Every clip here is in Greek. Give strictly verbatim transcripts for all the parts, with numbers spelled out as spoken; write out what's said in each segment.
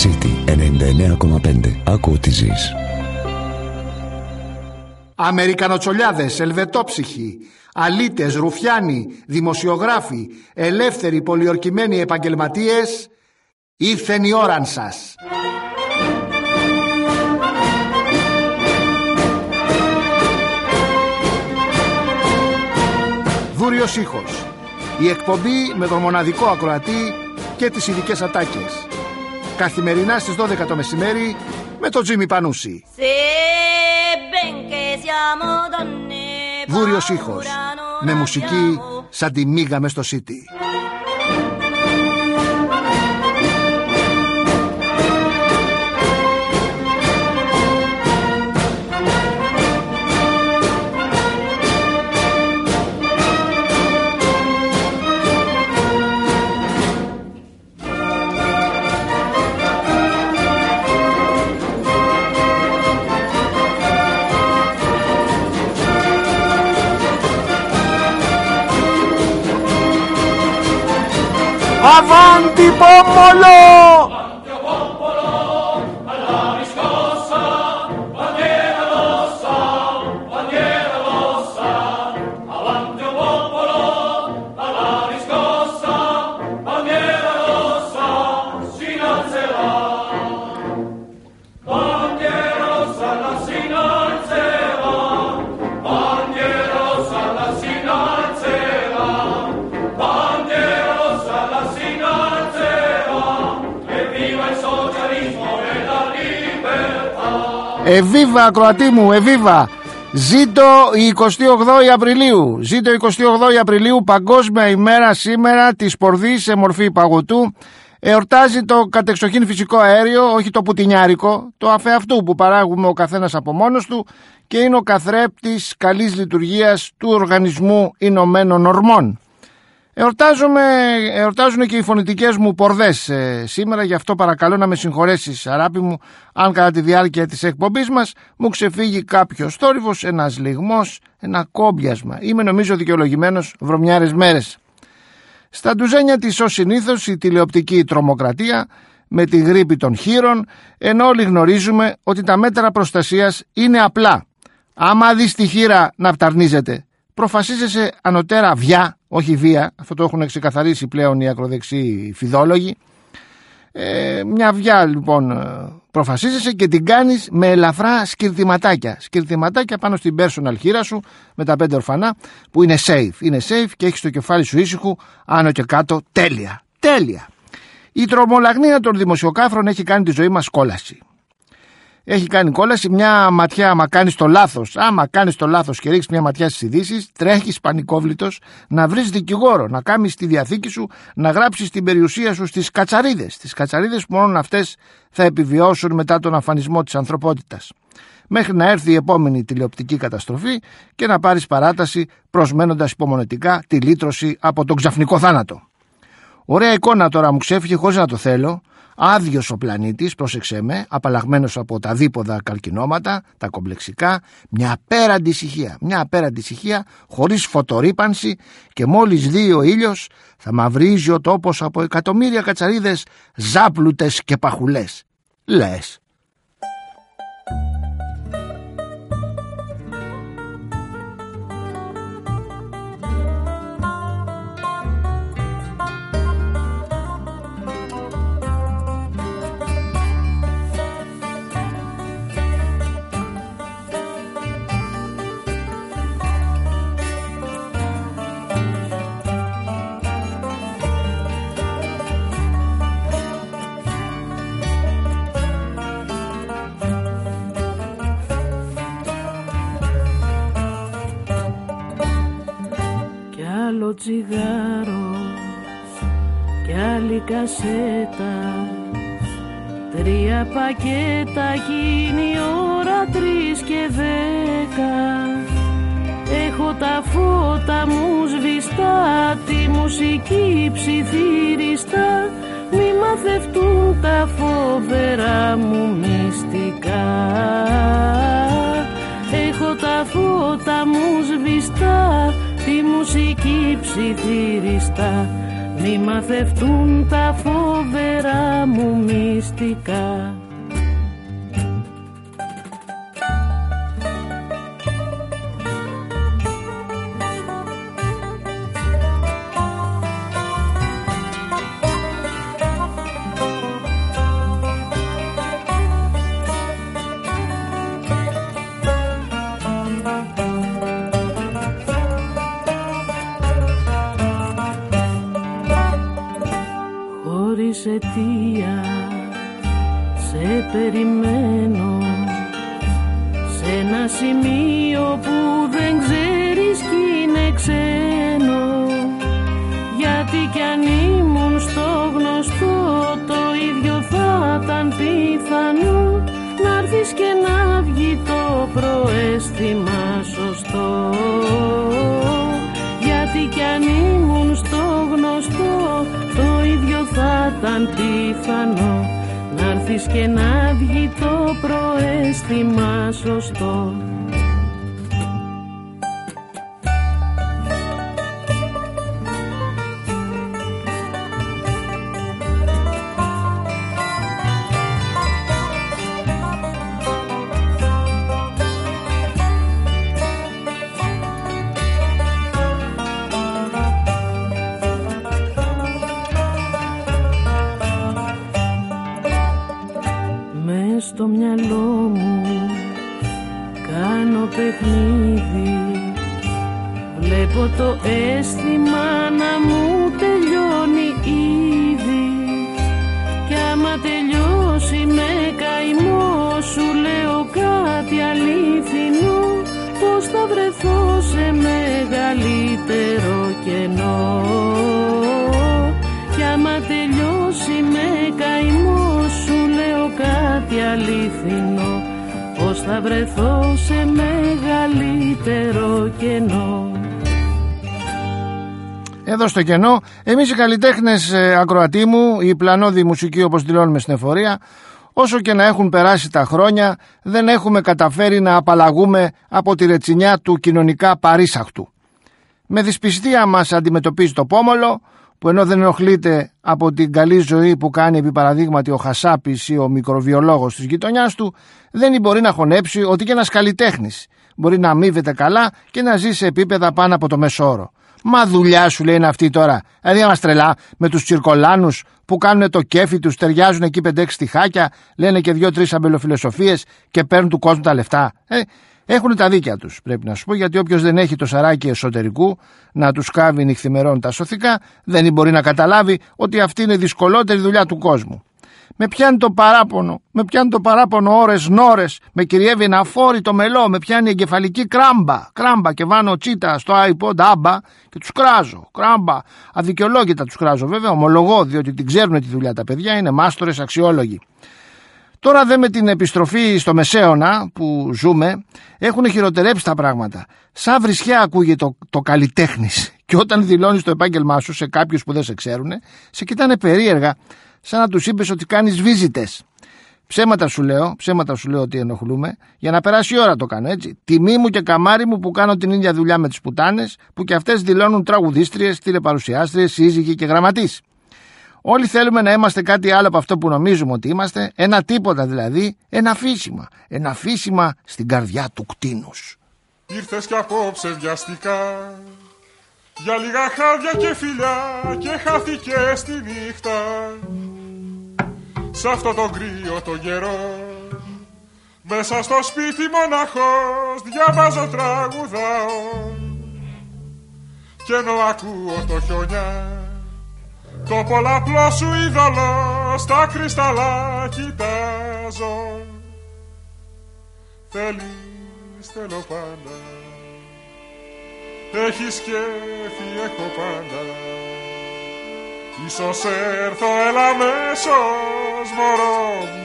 City ενενήντα εννέα κόμμα πέντε. Άκου ό,τι ζεις. Αμερικανοτσολιάδες, ελβετόψυχοι, αλήτες, ρουφιάνοι, δημοσιογράφοι, ελεύθεροι πολιορκημένοι επαγγελματίες, ήρθεν η ώραν σας. Δούριος ήχος. Η εκπομπή με τον μοναδικό ακροατή και τις ειδικές ατάκες. Καθημερινά στις δώδεκα το μεσημέρι με τον Τζίμι Πανούση. Δούριος ήχος. Με μουσική σαν τη μίγα μες στο City. Avanti Pomolo! Εβίβα ακροατή μου, εβίβα. Ζήτω η εικοστή ογδόη Απριλίου. Ζήτω η εικοστή ογδόη Απριλίου, παγκόσμια ημέρα σήμερα της πορδής σε μορφή παγωτού. Εορτάζει το κατεξοχήν φυσικό αέριο, όχι το πουτινιάρικο, το αφεαυτού που παράγουμε ο καθένας από μόνος του και είναι ο καθρέπτης καλής λειτουργίας του Οργανισμού Ηνωμένων Ορμών. Εορτάζουμε, εορτάζουν και οι φωνητικές μου πορδές ε, σήμερα, γι' αυτό παρακαλώ να με συγχωρέσεις αγάπη μου αν κατά τη διάρκεια της εκπομπής μας μου ξεφύγει κάποιος θόρυβος, ένας λυγμός, ένα κόμπιασμα. Είμαι νομίζω δικαιολογημένος βρωμιάρες μέρες. Στα ντουζένια της ως συνήθως η τηλεοπτική τρομοκρατία με τη γρίπη των χείρων, ενώ όλοι γνωρίζουμε ότι τα μέτρα προστασίας είναι απλά. Άμα δεις τη χείρα να φταρνίζεται, προφασίζεσαι ανωτέρα βιά, όχι βία, αυτό το έχουν ξεκαθαρίσει πλέον οι ακροδεξιοί φιδόλογοι. Ε, μια βιά λοιπόν προφασίζεσαι και την κάνεις με ελαφρά σκυρτηματάκια. Σκυρτηματάκια πάνω στην personal χείρα σου με τα πέντε ορφανά που είναι safe. Είναι safe και έχεις το κεφάλι σου ήσυχο άνω και κάτω. Τέλεια. Τέλεια. Η τρομολαγνία των δημοσιοκάφρων έχει κάνει τη ζωή μας κόλαση. Έχει κάνει κόλαση, μια ματιά άμα κάνεις το λάθος, άμα κάνεις το λάθος και ρίξεις μια ματιά στις ειδήσεις, τρέχεις πανικόβλητος να βρεις δικηγόρο, να κάνεις τη διαθήκη σου, να γράψεις την περιουσία σου στις κατσαρίδες, τις κατσαρίδες που μόνο αυτές θα επιβιώσουν μετά τον αφανισμό της ανθρωπότητας. Μέχρι να έρθει η επόμενη τηλεοπτική καταστροφή και να πάρεις παράταση προσμένοντας υπομονετικά τη λύτρωση από τον ξαφνικό θάνατο. Ωραία εικόνα τώρα μου ξέφυγε χωρίς να το θέλω. Άδειος ο πλανήτης, πρόσεξέ με, απαλλαγμένος από τα δίποδα καρκινώματα, τα κομπλεξικά, μια απέραντη ησυχία, μια απέραντη ησυχία, χωρίς φωτορύπανση και μόλις δει ο ήλιος θα μαυρίζει ο τόπος από εκατομμύρια κατσαρίδες ζάπλουτες και παχουλές. Λες. Άλλο τσιγάρο κι άλλη κασέτα, τρία πακέτα κι είναι η ώρα τρεις και δέκα. Έχω τα φώτα μου σβηστά, τη μουσική ψιθυριστά, μη μαθευτούν τα φοβερά μου μυστικά. Έχω τα φώτα μου σβηστά, τη μουσική ψιθυριστά, μη μαθευτούν τα φοβερά μου μυστικά. μυστικά. Χωρίς αιτία σε περιμένω σε ένα σημείο που δεν ξέρεις κι είναι ξένο, γιατί κι αν ήμουν στο γνωστό το ίδιο θα ήταν πιθανό να'ρθεις και να βγει το προαίσθημα σωστό, γιατί κι αν ήμουν στο γνωστό το ίδιο θα ήταν πιθανό να'ρθεις και να βγει το προαίσθημα σωστό. Στο μυαλό μου κάνω παιχνίδι, βλέπω το αίσθημα να μου τελειώνει ήδη, κι άμα τελειώσει με καημό σου λέω κάτι αλήθινο, πως θα βρεθώ σε μεγαλύτερο κενό, κι άμα τελειώσει με καημό σου λέω κάτι αλήθινο, πως θα βρεθώ σε μεγαλύτερο κενό. Εδώ στο κενό, εμείς οι καλλιτέχνες ε, ακροατή μου, η πλανώδη μουσική όπως δηλώνουμε στην εφορία, όσο και να έχουν περάσει τα χρόνια, δεν έχουμε καταφέρει να απαλλαγούμε από τη ρετσινιά του κοινωνικά παρήσαχτου. Με δυσπιστία μας αντιμετωπίζει το πόμολο, που ενώ δεν ενοχλείται από την καλή ζωή που κάνει επί παραδείγματι ο Χασάπης ή ο μικροβιολόγος της γειτονιάς του, δεν μπορεί να χωνέψει ότι και ένας καλλιτέχνης μπορεί να αμείβεται καλά και να ζει σε επίπεδα πάνω από το μεσόωρο. Μα δουλειά σου λέει είναι αυτή τώρα. Δηλαδή μας τρελά με τους τσιρκολάνους που κάνουν το κέφι τους, ταιριάζουν εκεί πέντε έξι στιχάκια, λένε και δύο-τρεις αμπελοφιλοσοφίες και παίρνουν του κόσμου τα λεφτά. Ε, Έχουν τα δίκια τους, πρέπει να σου πω, γιατί όποιος δεν έχει το σαράκι εσωτερικού να τους κάβει νυχθημερών τα σωθικά, δεν μπορεί να καταλάβει ότι αυτή είναι η δυσκολότερη δουλειά του κόσμου. Με πιάνει το παράπονο, με πιάνει το παράπονο ώρες νόρες, με κυριεύει ένα αφόρητο μελό, με πιάνει εγκεφαλική κράμπα, κράμπα και βάνω τσίτα στο iPod, άμπα και τους κράζω, κράμπα, αδικαιολόγητα τους κράζω βέβαια, ομολογώ, διότι την ξέρουν τη δουλειά τα παιδιά, είναι μάστορες αξιόλογοι. Τώρα δε με την επιστροφή στο Μεσαίωνα που ζούμε έχουν χειροτερέψει τα πράγματα. Σαν βρισιά ακούγεται το, το καλλιτέχνης και όταν δηλώνεις το επάγγελμά σου σε κάποιους που δεν σε ξέρουν, σε κοιτάνε περίεργα σαν να τους είπες ότι κάνεις βίζιτες. Ψέματα σου λέω, ψέματα σου λέω ότι ενοχλούμε, για να περάσει η ώρα το κάνω έτσι. Τιμή μου και καμάρι μου που κάνω την ίδια δουλειά με τις πουτάνες που και αυτές δηλώνουν τραγουδίστριες, τηλεπαρουσιάστριες, σύζυγοι και γραμματείς. Όλοι θέλουμε να είμαστε κάτι άλλο από αυτό που νομίζουμε ότι είμαστε, ένα τίποτα δηλαδή, ένα αφήσιμα, ένα αφήσιμα στην καρδιά του κτήνους. Ήρθες κι απόψε βιαστικά, για λίγα χάδια και φιλιά και χάθηκε στη νύχτα. Σ' αυτό το κρύο το καιρό, μέσα στο σπίτι μοναχός, διαβάζω τραγουδάω. Κι ενώ ακούω το χιονιά, το πολλαπλό σου είδωλο στα κρυσταλλά κοιτάζω. Θέλεις, θέλω πάντα, έχεις κέφι, έχω πάντα. Ίσως έρθω, έλα αμέσως μωρό μου.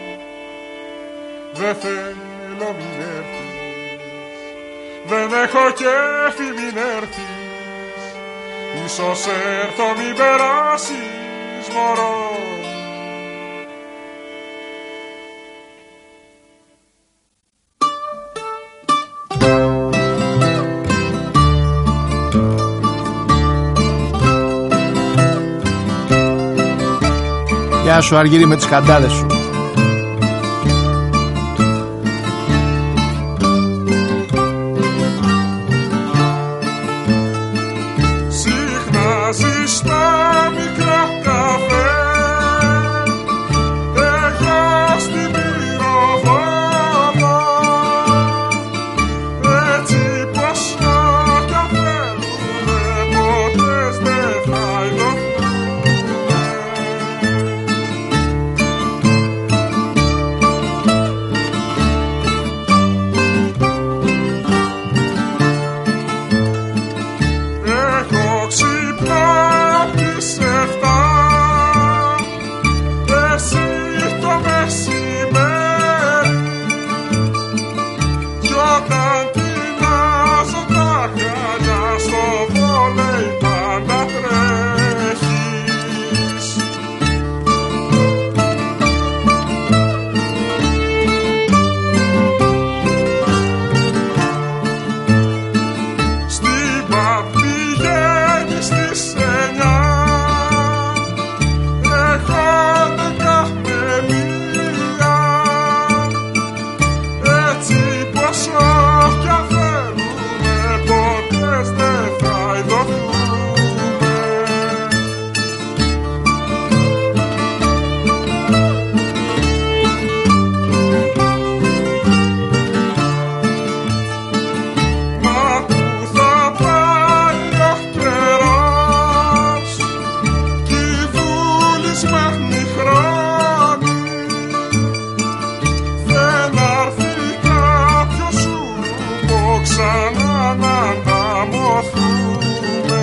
Δεν θέλω μην έρθεις, δεν έχω κέφι μην έρθεις. Ίσως έρθω μην περάσεις μωρό. Γεια σου Αργύρι με τις καντάδες σου. Συχνά ζεστά μικρά καφέ, εγώ στη Μυροβόλο, έτσι πως κι αν θέλουμε ποτέ δεν θα υλωθούμε. Εγώ ξυπνάω απ' τις εφτά, εσύ το μεσημέρι, κι όταν τεινάζω τα γυαλιά στο βόλεϊ πάντα τρέχεις. Στην παμπ πηγαίνεις στις εννιά, εγώ δέκα με μία, έτσι πως κι αν θέλουμε ποτέ δεν θα υλωθούμε. Μα πού θα πάει ο καιρός κι οι βουλισμένοι χρόνοι, δεν άρθει κάποιος ουρουμπό ξανά να ανταμωθούμε.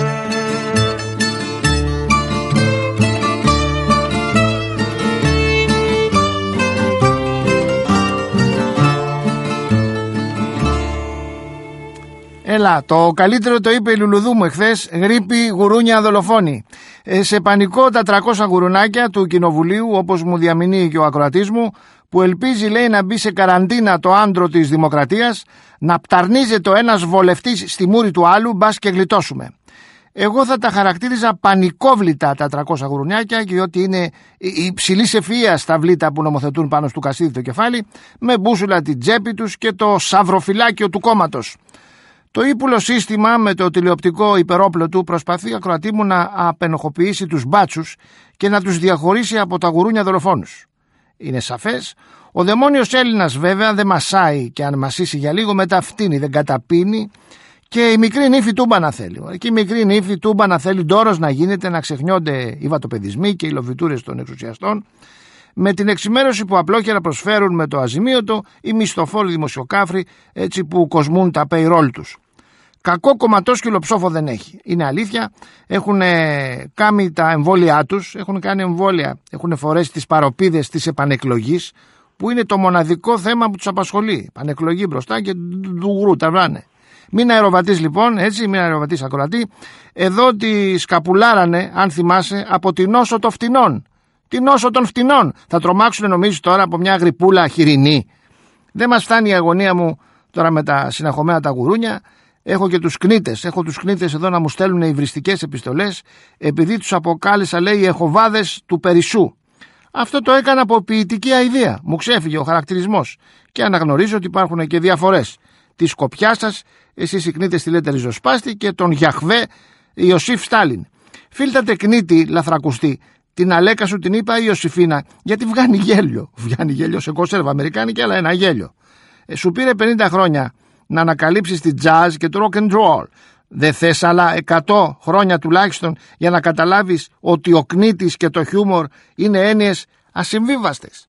Έλα, το καλύτερο το είπε η Λουλουδού μου εχθές. Γρίπη, γουρούνια, δολοφόνη. Ε, σε πανικό τα τριακόσια γουρουνάκια του Κοινοβουλίου, όπως μου διαμηνύει και ο ακροατής μου, που ελπίζει, λέει, να μπει σε καραντίνα το άντρο της Δημοκρατίας, να πταρνίζεται ο ένας βολευτής στη μούρη του άλλου, μπας και γλιτώσουμε. Εγώ θα τα χαρακτήριζα πανικόβλητα τα τριακόσια γουρουνιάκια, διότι είναι υψηλής ευφυΐας τα βλήτα που νομοθετούν πάνω στο κασίδι το κεφάλι, με μπούσουλα την τσέπη τους και το σαυροφυλάκιο του κόμματος. Το ύπουλο σύστημα με το τηλεοπτικό υπερόπλο του προσπαθεί, ακροατή μου, να απενοχοποιήσει τους μπάτσους και να τους διαχωρίσει από τα γουρούνια δολοφόνους. Είναι σαφές, ο δαιμόνιος Έλληνας βέβαια δεν μασάει, και αν μασίσει για λίγο μετά φτύνει, δεν καταπίνει, και η μικρή νύφη τούμπανα θέλει. Και η μικρή νύφη τούμπανα θέλει ντόρος να γίνεται, να ξεχνιόνται οι βατοπεδισμοί και οι λοβιτούρες των εξουσιαστών, με την εξημέρωση που απλόχερα προσφέρουν με το αζημίωτο οι μισθοφόροι δημοσιοκάφροι, έτσι που κοσμούν τα payroll τους. Κακό κομματόσκυλο ψόφο δεν έχει. Είναι αλήθεια, έχουν κάνει τα εμβόλια τους, έχουν κάνει εμβόλια, έχουν φορέσει τις παροπίδες της επανεκλογής, που είναι το μοναδικό θέμα που τους απασχολεί. Πανεκλογή μπροστά και ντουγρού τα βράνε. Μην αεροβατείς λοιπόν, έτσι, μην αεροβατείς ακροατή. Εδώ τη σκαπουλάρανε, αν θυμάσαι, από την νόσο των φτηνών. Την νόσο των φτηνών. Θα τρομάξουν, νομίζεις, τώρα από μια γρυπούλα χοιρινή. Δεν μας φτάνει η αγωνία μου τώρα με τα συναχωμένα τα γουρούνια. Έχω και τους κνίτες. Έχω τους κνίτες εδώ να μου στέλνουν υβριστικές επιστολές, επειδή τους αποκάλεσα, λέει, εχοβάδες του Περισσού. Αυτό το έκανα από ποιητική αηδία. Μου ξέφυγε ο χαρακτηρισμός. Και αναγνωρίζω ότι υπάρχουν και διαφορές. Τη σκοπιά σας, εσείς οι κνίτες τη λέτε ριζοσπάστη, και τον Γιαχβέ Ιωσήφ Στάλιν. Φίλτατε κνίτη, λαθρακουστή. Την Αλέκα σου την είπα η Ιωσήφίνα, γιατί βγάνει γέλιο. Βγάνει γέλιο σε κονσέρβα αμερικάνικη, αλλά ένα γέλιο. Ε, σου πήρε πενήντα χρόνια να ανακαλύψεις τη jazz και το rock and roll. Δεν θες άλλα εκατό χρόνια τουλάχιστον για να καταλάβεις ότι ο κνίτης και το χιούμορ είναι έννοιες ασυμβίβαστες.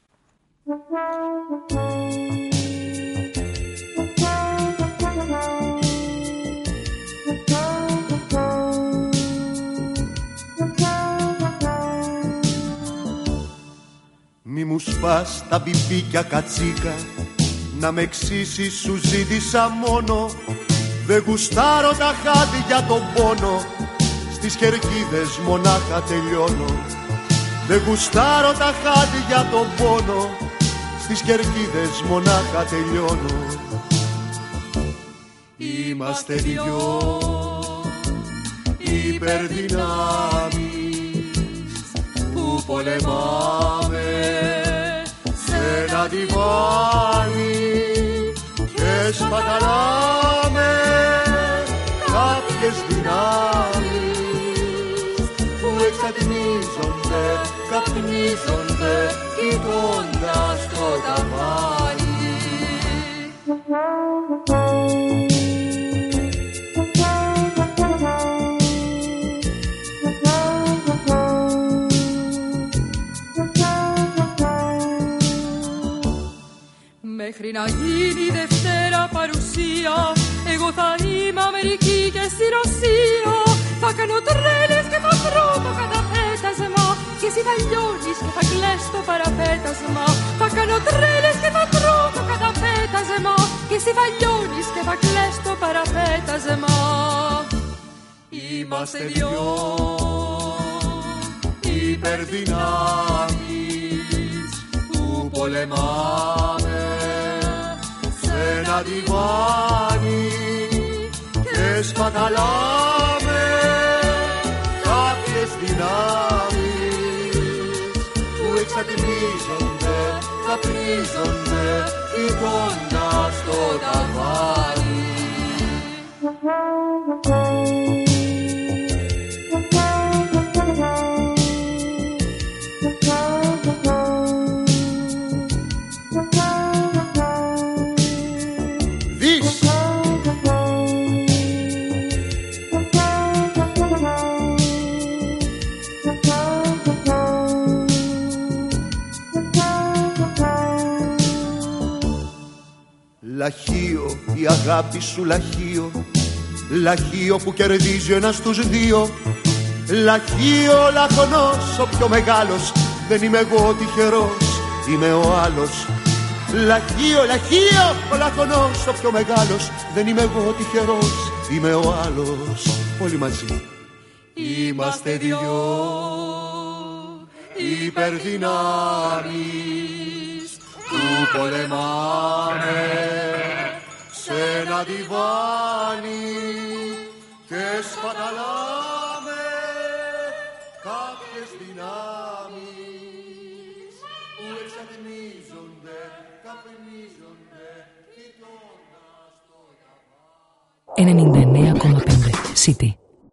Μη μου σπάς τα μπιμπίκια κατσίκα, να με εξήσεις σου ζήτησα μόνο. Δεν γουστάρω τα χάδια τον πόνο, στις κερκίδες μονάχα τελειώνω. Δεν γουστάρω τα χάδια τον πόνο, στις κερκίδες μονάχα τελειώνω. Είμαστε δυο υπερδυνάμεις που πολεμάμε σε ένα διβάνι και σπαταλάμε κάποιες δυνάμεις που εξατμίζονται, καπνίζονται κοιτώντας το ταβάνι. Μέχρι να γίνει Δευτέρα παρουσία, εγώ θα είμαι Αμερική και στη Ρωσία. Θα κάνω τρέλες και θα βρω το καταπέτασμα και εσύ θα λιώνεις και θα κλαις το παραπέτασμα. Θα κάνω τρέλες και θα βρω το καταπέτασμα και εσύ θα λιώνεις και θα κλαις το παραπέτασμα. Είμαστε δυο υπερδυνάμεις που πολεμάμε σε ένα διβάνι και σπαταλάμε κάποιες δυνάμεις που εξατμίζονται, καπνίζονται κοιτώντας το ταβάνι. Λαχείο, η αγάπη σου λαχείο, λαχείο που κερδίζει ο ένας τους δύο. Λαχείο, λαχωνός, ο πιο μεγάλος, δεν είμαι εγώ τυχερός, είμαι ο άλλος. Λαχείο, λαχείο, ο λαχωνός, ο πιο μεγάλος, δεν είμαι εγώ τυχερός, είμαι ο άλλος. Όλοι μαζί είμαστε δυο υπερδυνάμεις που πολεμάμε σε ένα διβάνι και σπαταλάμε κάποιες δυνάμεις που εξατμίζονται, καπνίζονται κοιτώντας το ταβάνι. ενενήντα εννέα κόμμα πέντε City.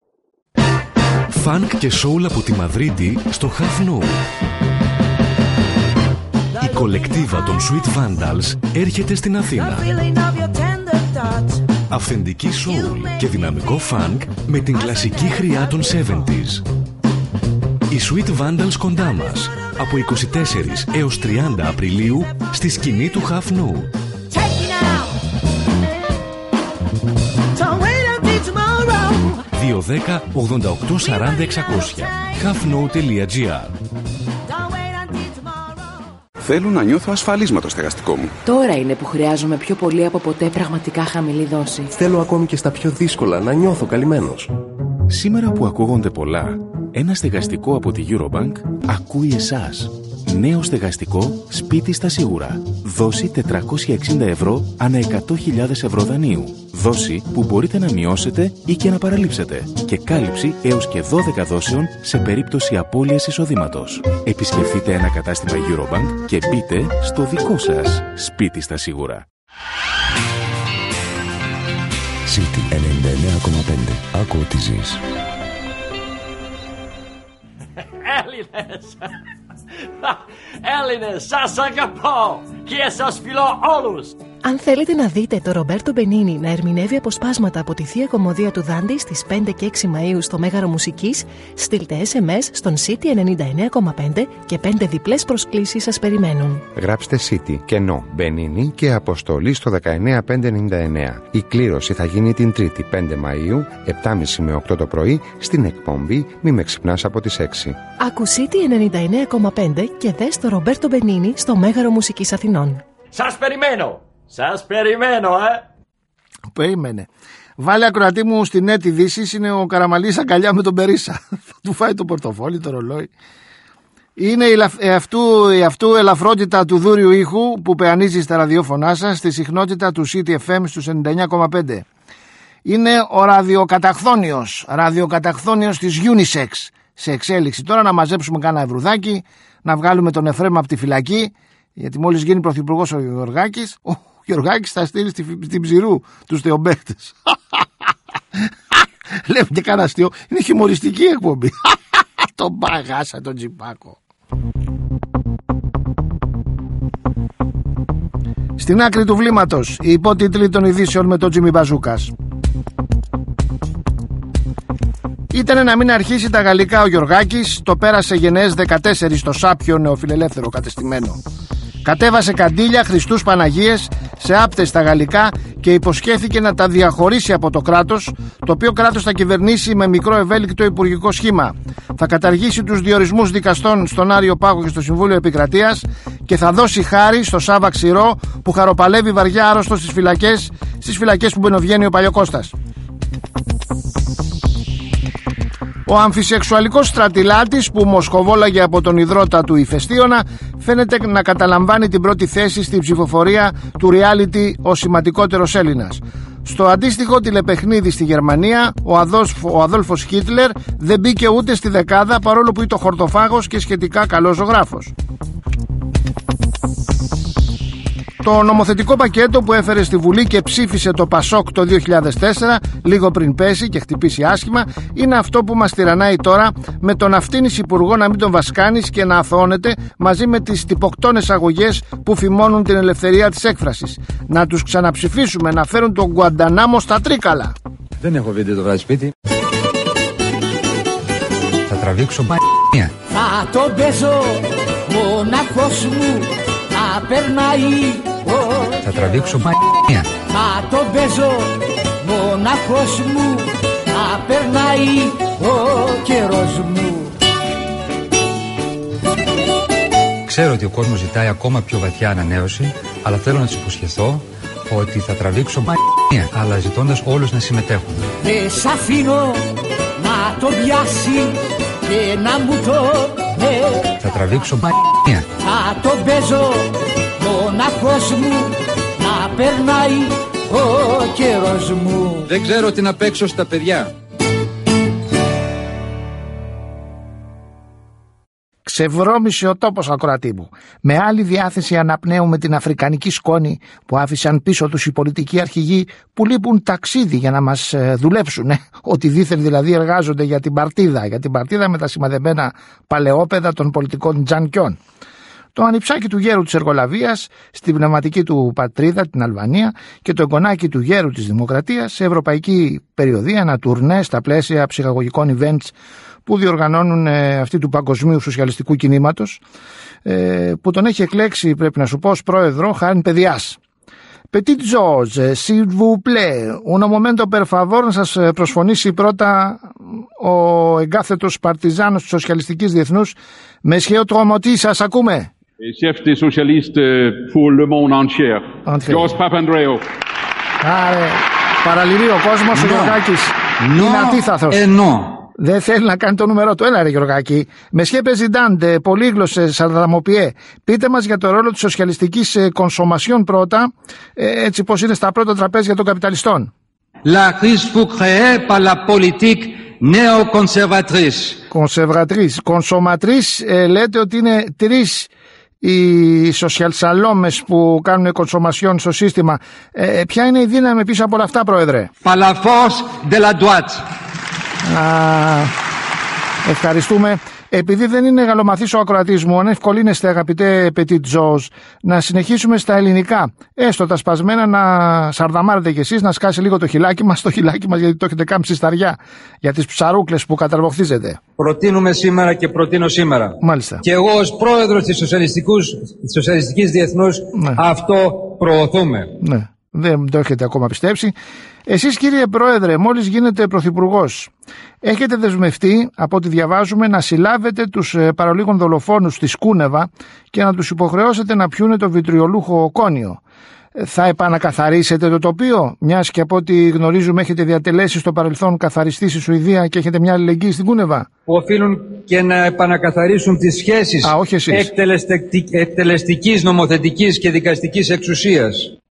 Φανκ και σόουλ από τη Μαδρίτη στο Half Note. Η κολεκτίβα των Sweet Vandals έρχεται στην Αθήνα. Αυθεντική σόουλ και δυναμικό φανκ με την κλασική χρειά των εβδομήντα. Οι Sweet Vandals κοντά μας από είκοσι τέσσερις έως τριάντα Απριλίου στη σκηνή του Half Note. δύο δέκα ογδόντα οκτώ σαράντα εξακόσια halfnote τελεία gr. Θέλω να νιώθω ασφαλής με το στεγαστικό μου. Τώρα είναι που χρειάζομαι πιο πολύ από ποτέ πραγματικά χαμηλή δόση. Θέλω ακόμη και στα πιο δύσκολα να νιώθω καλυμμένος. Σήμερα που ακούγονται πολλά, ένα στεγαστικό από τη Eurobank ακούει εσάς. Νέο στεγαστικό σπίτι στα σίγουρα. Δόση τετρακόσια εξήντα ευρώ ανά εκατό χιλιάδες ευρώ δανείου. Δόση που μπορείτε να μειώσετε ή και να παραλείψετε. Και κάλυψη έως και δώδεκα δόσεων σε περίπτωση απώλειας εισοδήματος. Επισκεφτείτε ένα κατάστημα Eurobank και μπείτε στο δικό σας σπίτι στα σίγουρα. City ενενήντα εννέα κόμμα πέντε. Άκου ότι ζεις. Έλληνες! Έλληνες, σας αγαπώ και σας φιλώ όλους! Αν θέλετε να δείτε το Ρομπέρτο Μπενίνι να ερμηνεύει αποσπάσματα από τη Θεία Κομμωδία του Δάντη στις πέντε και έξι Μαΐου στο Μέγαρο Μουσικής, στείλτε ες εμ ες στον City ενενήντα εννέα κόμμα πέντε και πέντε διπλές προσκλήσεις σας περιμένουν. Γράψτε City, κενό, Μπενίνι και αποστολή στο δεκαεννέα πεντακόσια ενενήντα εννέα. Η κλήρωση θα γίνει την Τρίτη πέντε Μαΐου, επτά και μισή με οκτώ το πρωί, στην εκπομπή «Μη με ξυπνάς» από τις έξι. Άκου City ενενήντα εννέα κόμμα πέντε και δες το Ρομπέρτο Μπενίνι στο Μέγαρο Μουσικής Αθηνών. Σας περιμένω! Σας περιμένω, ε! Περίμενε. Βάλε ακροατή μου στην Έτη Δύσης, είναι ο Καραμαλής αγκαλιά με τον Περίσα. Θα του φάει το πορτοφόλι, το ρολόι. Είναι η, ε, αυτού, η αυτού ελαφρότητα του δούριου ήχου που πεανίζει στα ραδιόφωνά σας στη συχνότητα του City εφ εμ στους ενενήντα εννέα κόμμα πέντε. Είναι ο ραδιοκαταχθόνιος, ραδιοκαταχθόνιος της Unisex, σε εξέλιξη. Τώρα να μαζέψουμε κάνα ευρουδάκι, να βγάλουμε τον Εφραίμ από τη φυλακή, γιατί μόλις γίνει πρωθυπουργός ο Γεωργάκης, ο Γεωργάκης θα στείλει στη, στην Ψηρού τους θεομπαίχτες. Λέμε και κάνα αστείο, είναι χιουμοριστική εκπομπή. Τον παγάσα τον Τζιπάκο. Στην άκρη του βλήματος, οι υπότιτλοι των ειδήσεων με τον Τζίμι Μπαζούκας. Ήτανε να μην αρχίσει τα γαλλικά ο Γεωργάκης, το πέρασε γενναίες δεκατέσσερα στο σάπιο νεοφιλελεύθερο κατεστημένο. Κατέβασε καντήλια Χριστούς Παναγίες σε άπτες στα γαλλικά και υποσχέθηκε να τα διαχωρίσει από το κράτος, το οποίο κράτος θα κυβερνήσει με μικρό ευέλικτο υπουργικό σχήμα. Θα καταργήσει τους διορισμούς δικαστών στον Άριο Πάγο και στο Συμβούλιο Επικρατείας και θα δώσει χάρη στο Σάβα Ξηρό που χαροπαλεύει βαριά άρρωστο στις φυλακές, στις φυλακές που μπαινοβγαίνει ο Παλιοκώστας. Ο αμφισεξουαλικός στρατιλάτης που μοσχοβόλαγε από τον ιδρώτα του Ηφαιστίωνα φαίνεται να καταλαμβάνει την πρώτη θέση στην ψηφοφορία του reality «Ο σημαντικότερος Έλληνας». Στο αντίστοιχο τηλεπαιχνίδι στη Γερμανία, ο, Αδόλφ, ο Αδόλφος Χίτλερ δεν μπήκε ούτε στη δεκάδα, παρόλο που ήταν χορτοφάγος και σχετικά καλός ζωγράφος. Το νομοθετικό πακέτο που έφερε στη Βουλή και ψήφισε το Πασόκ το δύο χιλιάδες τέσσερα, λίγο πριν πέσει και χτυπήσει άσχημα, είναι αυτό που μας τυραννάει τώρα, με τον αυτήνης υπουργό να μην τον βασκάνεις και να αθωώνεται μαζί με τις τυποκτώνες αγωγές που φημώνουν την ελευθερία της έκφρασης. Να τους ξαναψηφίσουμε, να φέρουν τον Γκουαντανάμο στα Τρίκαλα. Δεν έχω βίντεο το βράδυ σπίτι. Θα τραβήξω μπα***ια. Θα τον παίζω μοναχός μου, θα περνάει. Θα τραβήξω μπα***ια. Θα τον παίζω μοναχός μου, θα περνάει ο καιρός μου. Ξέρω ότι ο κόσμος ζητάει ακόμα πιο βαθιά ανανέωση, αλλά θέλω να τους υποσχεθώ ότι θα τραβήξω μπα***ια, αλλά ζητώντας όλους να συμμετέχουν. Δεν σ' αφήνω να το πιάσει και να μου το ναι. Θα τραβήξω μπα***ια. Θα τον παίζω μοναχός μου, να περνάει ο καιρός μου. Δεν ξέρω τι να παίξω στα παιδιά. Ξεβρώμησε ο τόπος, ακροατή μου. Με άλλη διάθεση αναπνέουμε την αφρικανική σκόνη που άφησαν πίσω τους οι πολιτικοί αρχηγοί που λείπουν ταξίδι για να μας δουλέψουν. Ε. Ότι δήθεν δηλαδή εργάζονται για την παρτίδα, για την παρτίδα με τα σημαδεμένα παλαιόπαιδα των πολιτικών τζανκιών. Το ανιψάκι του γέρου της εργολαβίας στην πνευματική του πατρίδα, την Αλβανία, και το εγγονάκι του γέρου της Δημοκρατίας σε ευρωπαϊκή περιοδία, ένα τουρνέ στα πλαίσια ψυχαγωγικών events που διοργανώνουν ε, αυτοί του παγκοσμίου σοσιαλιστικού κινήματος, ε, που τον έχει εκλέξει, πρέπει να σου πω, ως πρόεδρο Χάριν Παιδιάς. Petit George, s'il vous plaît, un momento per favor, να σας προσφωνήσει πρώτα ο εγκάθετος παρτιζάνος της Σοσιαλιστικής Διεθνούς, Monsieur Τρομωτή, σας ακούμε. Chef des socialistes pour le monde entier, George Papandreou. Άρα, παραλυρεί ο κόσμος, ο Γεωργάκης είναι αντίθαθος. Εννοώ. Δεν θέλει να κάνει το νούμερό του. Έλα ρε Γεωργάκη. Μεσχέ Πεζιντάντε, πολύγλωσσε, Σαρδαμοπιέ. Πείτε μας για το ρόλο της σοσιαλιστικής κονσομασιών πρώτα, έτσι πως είναι στα πρώτα τραπέζια των καπιταλιστών. La crise fut créée par la politique néoconservatrice. Conservatrice. Κονσοματρίς, ε, λέτε ότι είναι τρεις οι σοσιαλσαλόμες που κάνουν κονσομασιόν στο σύστημα. Ε, ποια είναι η δύναμη πίσω από όλα αυτά, Πρόεδρε? Par la force de la droite. Α, ευχαριστούμε. Επειδή δεν είναι γαλλομαθής ο ακροατής μου, αν ευκολύνεστε αγαπητέ Petit George, να συνεχίσουμε στα ελληνικά. Έστω τα σπασμένα να σαρδαμάρετε κι εσείς, να σκάσει λίγο το χιλάκι μας, το χιλάκι μας, γιατί το έχετε κάμψει σταριά για τις ψαρούκλες που καταρβοχθίζετε. Προτείνουμε σήμερα και προτείνω σήμερα. Μάλιστα. Και εγώ ως πρόεδρος της Σοσιαλιστικής Διεθνούς, ναι, αυτό προωθούμε. Ναι. Δεν το έχετε ακόμα πιστέψει. Εσείς, κύριε Πρόεδρε, μόλις γίνετε πρωθυπουργός, έχετε δεσμευτεί, από ό,τι διαβάζουμε, να συλλάβετε τους παρολίγων δολοφόνους στη Σκούνεβα και να τους υποχρεώσετε να πιούνε το βιτριολούχο κόνιο. Θα επανακαθαρίσετε το τοπίο, μιας και από ό,τι γνωρίζουμε έχετε διατελέσει στο παρελθόν καθαριστή στη Σουηδία και έχετε μια αλληλεγγύη στην Κούνεβα? Που οφείλουν και να επανακαθαρίσουν τις σχέσεις Α, όχι εσείς. εκτελεστικής, νομοθετικής και δικαστικής εξουσίας.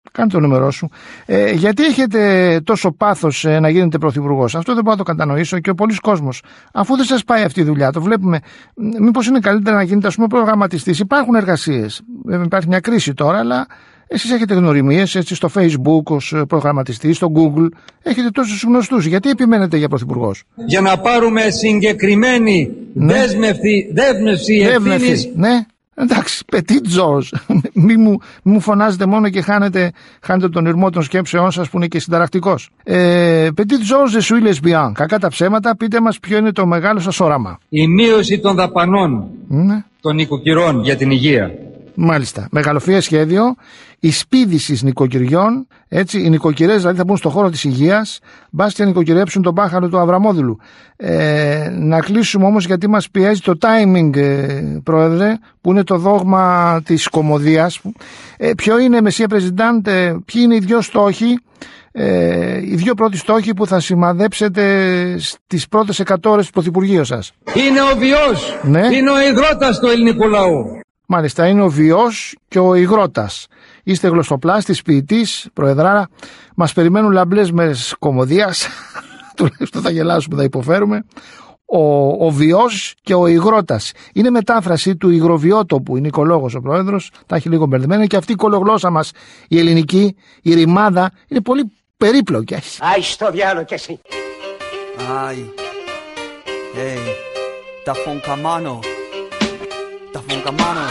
Κάνε το νούμερό σου. Ε, γιατί έχετε τόσο πάθος ε, να γίνετε πρωθυπουργός? Αυτό δεν μπορώ να το κατανοήσω και ο πολλής κόσμος. Αφού δεν σας πάει αυτή η δουλειά, το βλέπουμε. Μήπως είναι καλύτερα να γίνετε, ας πούμε, προγραμματιστής? Υπάρχουν εργασίες. Ε, υπάρχει μια κρίση τώρα, αλλά εσείς έχετε γνωριμίες έτσι, στο Facebook ως προγραμματιστής, στο Google. Έχετε τόσους γνωστούς. Γιατί επιμένετε για πρωθυπουργός? Για να πάρουμε συγκεκριμένη ναι. δέσμευση, δέσμευση ευθύνης. Ναι. Εντάξει, Petit George, μη μου, μη μου φωνάζετε μόνο και χάνετε, χάνετε τον ηρμό των σκέψεών σας που είναι και συνταρακτικός. Ε, Petit George, je suis lesbien. Κακά τα ψέματα, πείτε μας ποιο είναι το μεγάλο σας όραμα. Η μείωση των δαπανών ναι. των νοικοκυρών για την υγεία. Μάλιστα. Μεγαλοφυές σχέδιο, η σπίδηση νοικοκυριών, έτσι, οι νοικοκυρές δηλαδή θα μπουν στον χώρο της υγείας, μπας και νοικοκυρέψουν τον μπάχαρο του Αβραμόδηλου. Ε, να κλείσουμε όμως γιατί μας πιέζει το timing, ε, πρόεδρε, που είναι το δόγμα της κωμωδίας. Ε, ποιο είναι, Μεσία Πρεζιντάντ, ε, ποιοι είναι οι δυο στόχοι, ε, οι δύο πρώτοι στόχοι που θα σημαδέψετε στις πρώτες εκατό ώρες του πρωθυπουργείου σας? Είναι ο βιός, ναι. είναι ο υγρότας του ελληνικού λαού. Μάλιστα, είναι ο βιός και ο υγρότας. Είστε γλωστοπλάστης, ποιητής, προεδράρα. Μας περιμένουν λαμπλές μέρες κωμωδίας. Τουλάχιστον θα γελάσουμε, θα υποφέρουμε. Ο, ο βιός και ο υγρότας. Είναι μετάφραση του υγροβιότοπου. Είναι οικολόγος ο πρόεδρος. Τα έχει λίγο μπερδεμένα. Και αυτή η κολογλώσσα μας, η ελληνική, η ρημάδα, είναι πολύ περίπλοκη. Άι στο διάλογο κι εσύ. Άι. Hey. Τα φωνκαμάνο. Τα φωνκαμάνο.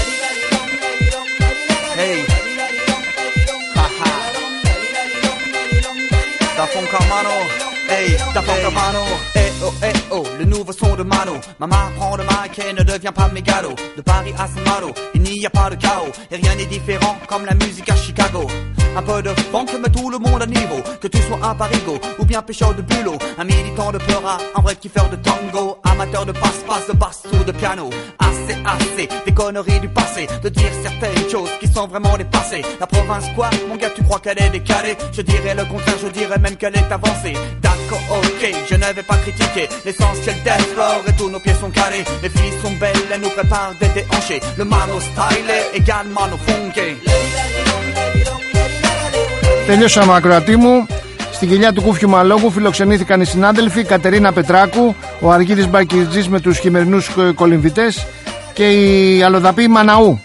Hey. Haha. Τα φωνκαμάνο. Hey. Τα φωνκαμάνο. Eh oh eh oh. Le nouveau son de Mano. Maman prend de ma et ne devient pas mégalo. De Paris à Saint-Malo, il n'y a pas de chaos. Et rien n'est différent comme la musique à Chicago. Un peu de funk met tout le monde à niveau. Que tu sois un parigo ou bien pêcheur de bulot. Un militant de peura, un vrai kiffeur de tango. Amateur de passe-passe, de basse ou de piano. Assez, assez, des conneries du passé. De dire certaines choses qui sont vraiment dépassées. La province quoi, mon gars, tu crois qu'elle est décalée? Je dirais le contraire, je dirais même qu'elle est avancée. D'accord, ok, je ne vais pas critiquer l'essentiel d'effort et tous nos pieds sont calés. Les filles sont belles, elles nous préparent des déhanchés. Le mano style égale mano funky. Τελειώσαμε, ακροατή μου. Στην κοιλιά του Κούφιου Μαλόγου φιλοξενήθηκαν οι συνάδελφοι Κατερίνα Πετράκου, ο Αργύρης Μπακιτζής με τους χειμερινούς κολυμβητές και η αλλοδαπή Μαναού.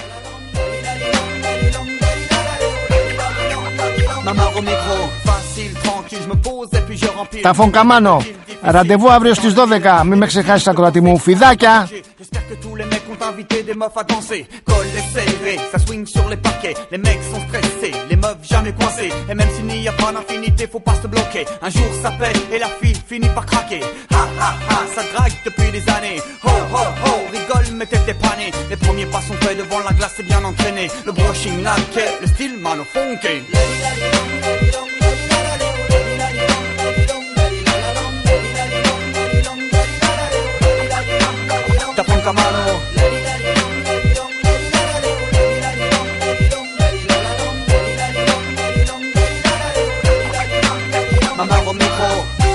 Τα Φωνκαμάνο. Ραντεβού αύριο στις δώδεκα. Μην με ξεχάσεις, ακροατή μου. Φιδάκια. Inviter des meufs à danser, col et serré, ça swing sur les parquets, les mecs sont stressés, les meufs jamais coincées, et même s'il n'y a pas d'infinité, faut pas se bloquer, un jour ça pète et la fille finit par craquer, ha ha ha, ça drague depuis des années, ho ho ho, rigole mais t'es dépanné, les premiers pas sont faits devant la glace, c'est bien entraîné, le brushing like, le style mano funky. Ta funka mano. Maman au micro.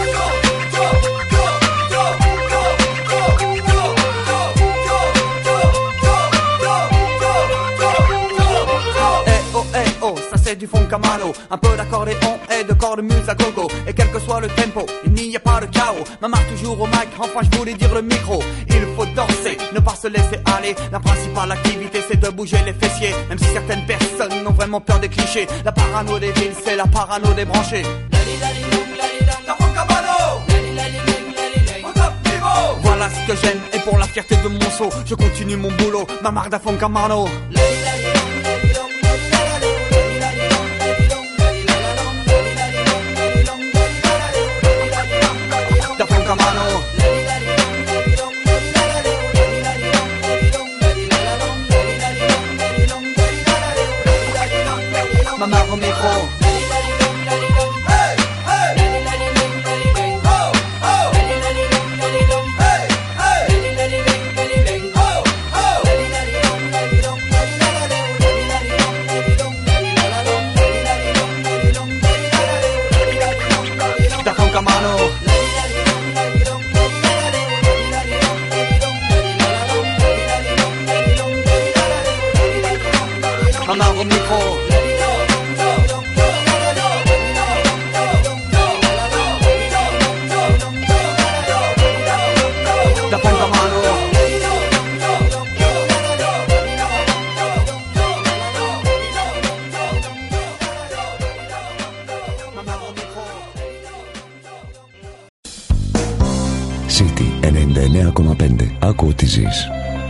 Eh oh eh oh, ça c'est du Funk-a-mano. Un peu d'accordéon et de cornemuse à gogo. Et quel que soit le tempo, il n'y a pas de chaos. Maman toujours au mic, enfin je voulais dire le micro. Il faut danser, ne pas se laisser aller. La principale activité c'est de bouger les fessiers. Même si certaines personnes ont vraiment peur des clichés. La parano des villes, c'est la parano des branchés. La Funk-a-mano. Voilà ce que j'aime et pour la fierté de mon saut, je continue mon boulot. Ma marque da Funk-a-mano. Da Funk-a-mano. Maman au micro. Da Funk-a-mano. Maman au micro. City ενενήντα εννέα κόμμα πέντε. Άκου ότι ζεις.